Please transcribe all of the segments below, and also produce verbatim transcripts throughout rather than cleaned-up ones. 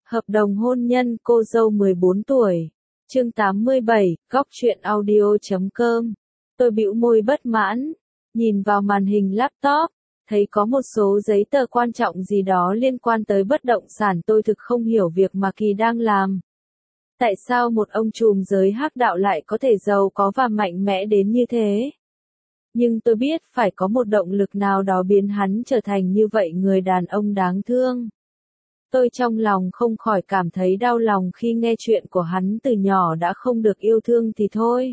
Hợp đồng hôn nhân cô dâu mười bốn tuổi. Chương tám mươi bảy, góc truyện audio chấm com. Tôi bĩu môi bất mãn, nhìn vào màn hình laptop, thấy có một số giấy tờ quan trọng gì đó liên quan tới bất động sản. Tôi thực không hiểu việc mà Kỳ đang làm. Tại sao một ông trùm giới hắc đạo lại có thể giàu có và mạnh mẽ đến như thế? Nhưng tôi biết phải có một động lực nào đó biến hắn trở thành như vậy, người đàn ông đáng thương. Tôi trong lòng không khỏi cảm thấy đau lòng khi nghe chuyện của hắn, từ nhỏ đã không được yêu thương thì thôi,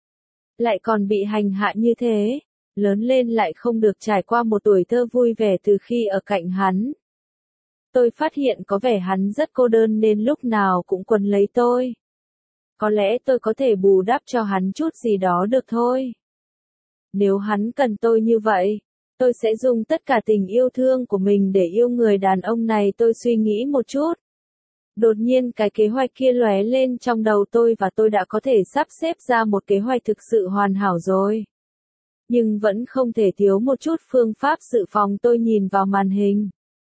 lại còn bị hành hạ như thế, lớn lên lại không được trải qua một tuổi thơ vui vẻ từ khi ở cạnh hắn. Tôi phát hiện có vẻ hắn rất cô đơn nên lúc nào cũng quấn lấy tôi. Có lẽ tôi có thể bù đắp cho hắn chút gì đó được thôi. Nếu hắn cần tôi như vậy, tôi sẽ dùng tất cả tình yêu thương của mình để yêu người đàn ông này. Tôi suy nghĩ một chút. Đột nhiên cái kế hoạch kia lóe lên trong đầu tôi và tôi đã có thể sắp xếp ra một kế hoạch thực sự hoàn hảo rồi. Nhưng vẫn không thể thiếu một chút phương pháp dự phòng. Tôi nhìn vào màn hình.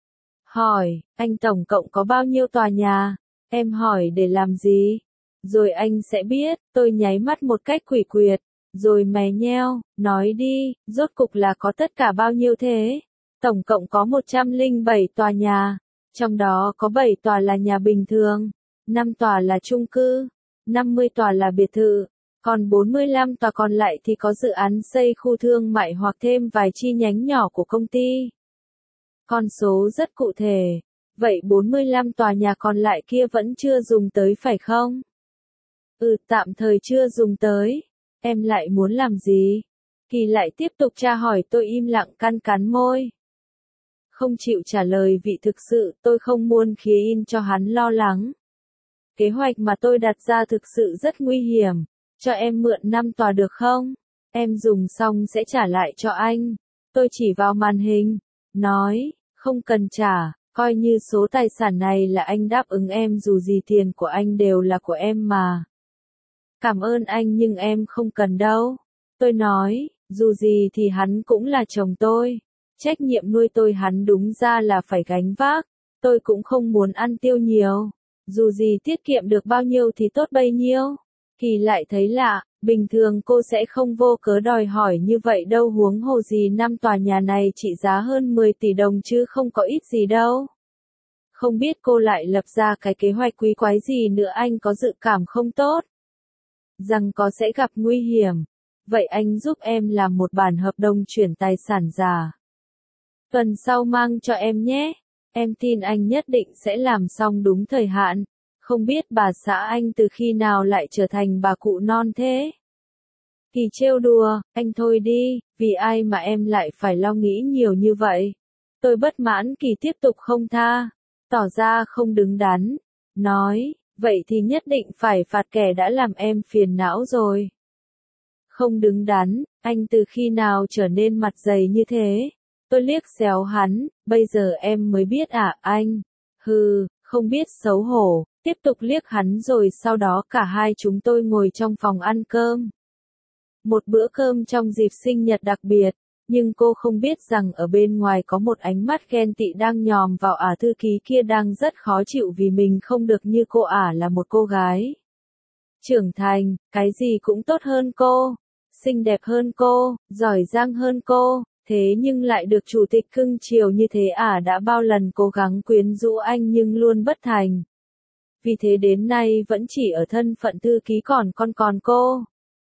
Hỏi, anh tổng cộng có bao nhiêu tòa nhà? Em hỏi để làm gì? Rồi anh sẽ biết. Tôi nháy mắt một cách quỷ quyệt. Rồi mè nheo, nói đi, rốt cục là có tất cả bao nhiêu thế? Tổng cộng có một trăm lẻ bảy tòa nhà, trong đó có bảy tòa là nhà bình thường, năm tòa là chung cư, năm mươi tòa là biệt thự, còn bốn mươi lăm tòa còn lại thì có dự án xây khu thương mại hoặc thêm vài chi nhánh nhỏ của công ty. Con số rất cụ thể, vậy bốn mươi lăm tòa nhà còn lại kia vẫn chưa dùng tới phải không? Ừ, tạm thời chưa dùng tới. Em lại muốn làm gì? Kỳ lại tiếp tục tra hỏi. Tôi im lặng cắn cắn môi. Không chịu trả lời vì thực sự tôi không muốn khiến cho hắn lo lắng. Kế hoạch mà tôi đặt ra thực sự rất nguy hiểm. Cho em mượn năm tòa được không? Em dùng xong sẽ trả lại cho anh. Tôi chỉ vào màn hình, nói, không cần trả, coi như số tài sản này là anh đáp ứng em, dù gì tiền của anh đều là của em mà. Cảm ơn anh nhưng em không cần đâu. Tôi nói, dù gì thì hắn cũng là chồng tôi. Trách nhiệm nuôi tôi hắn đúng ra là phải gánh vác. Tôi cũng không muốn ăn tiêu nhiều. Dù gì tiết kiệm được bao nhiêu thì tốt bấy nhiêu. Kỳ lại thấy lạ, bình thường cô sẽ không vô cớ đòi hỏi như vậy đâu, huống hồ gì năm tòa nhà này trị giá hơn mười tỷ đồng chứ không có ít gì đâu. Không biết cô lại lập ra cái kế hoạch quý quái gì nữa. Anh có dự cảm không tốt rằng có sẽ gặp nguy hiểm. Vậy anh giúp em làm một bản hợp đồng chuyển tài sản giả. Tuần sau mang cho em nhé. Em tin anh nhất định sẽ làm xong đúng thời hạn. Không biết bà xã anh từ khi nào lại trở thành bà cụ non thế? Kỳ trêu đùa, anh thôi đi, vì ai mà em lại phải lo nghĩ nhiều như vậy? Tôi bất mãn. Kỳ tiếp tục không tha, tỏ ra không đứng đắn, nói, vậy thì nhất định phải phạt kẻ đã làm em phiền não rồi. Không đứng đắn, anh từ khi nào trở nên mặt dày như thế? Tôi liếc xéo hắn, bây giờ em mới biết à anh? Hừ, không biết xấu hổ, tiếp tục liếc hắn rồi sau đó cả hai chúng tôi ngồi trong phòng ăn cơm. Một bữa cơm trong dịp sinh nhật đặc biệt, nhưng cô không biết rằng ở bên ngoài có một ánh mắt ghen tị đang nhòm vào ả thư ký kia đang rất khó chịu vì mình không được như cô. Ả là một cô gái trưởng thành, cái gì cũng tốt hơn cô, xinh đẹp hơn cô, giỏi giang hơn cô, thế nhưng lại được chủ tịch cưng chiều như thế. Ả đã bao lần cố gắng quyến rũ anh nhưng luôn bất thành. Vì thế đến nay vẫn chỉ ở thân phận thư ký còn con còn cô.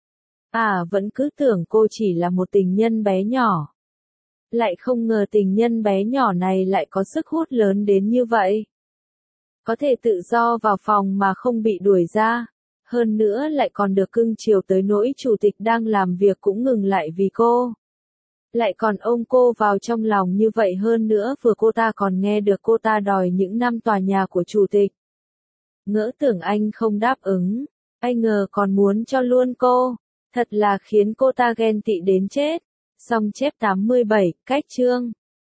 Ả vẫn cứ tưởng cô chỉ là một tình nhân bé nhỏ. Lại không ngờ tình nhân bé nhỏ này lại có sức hút lớn đến như vậy. Có thể tự do vào phòng mà không bị đuổi ra. Hơn nữa lại còn được cưng chiều tới nỗi chủ tịch đang làm việc cũng ngừng lại vì cô. Lại còn ôm cô vào trong lòng như vậy. Hơn nữa vừa cô ta còn nghe được cô ta đòi những năm tòa nhà của chủ tịch. Ngỡ tưởng anh không đáp ứng, ai ngờ còn muốn cho luôn cô. Thật là khiến cô ta ghen tị đến chết. Xong chép tám mươi bảy, cách chương.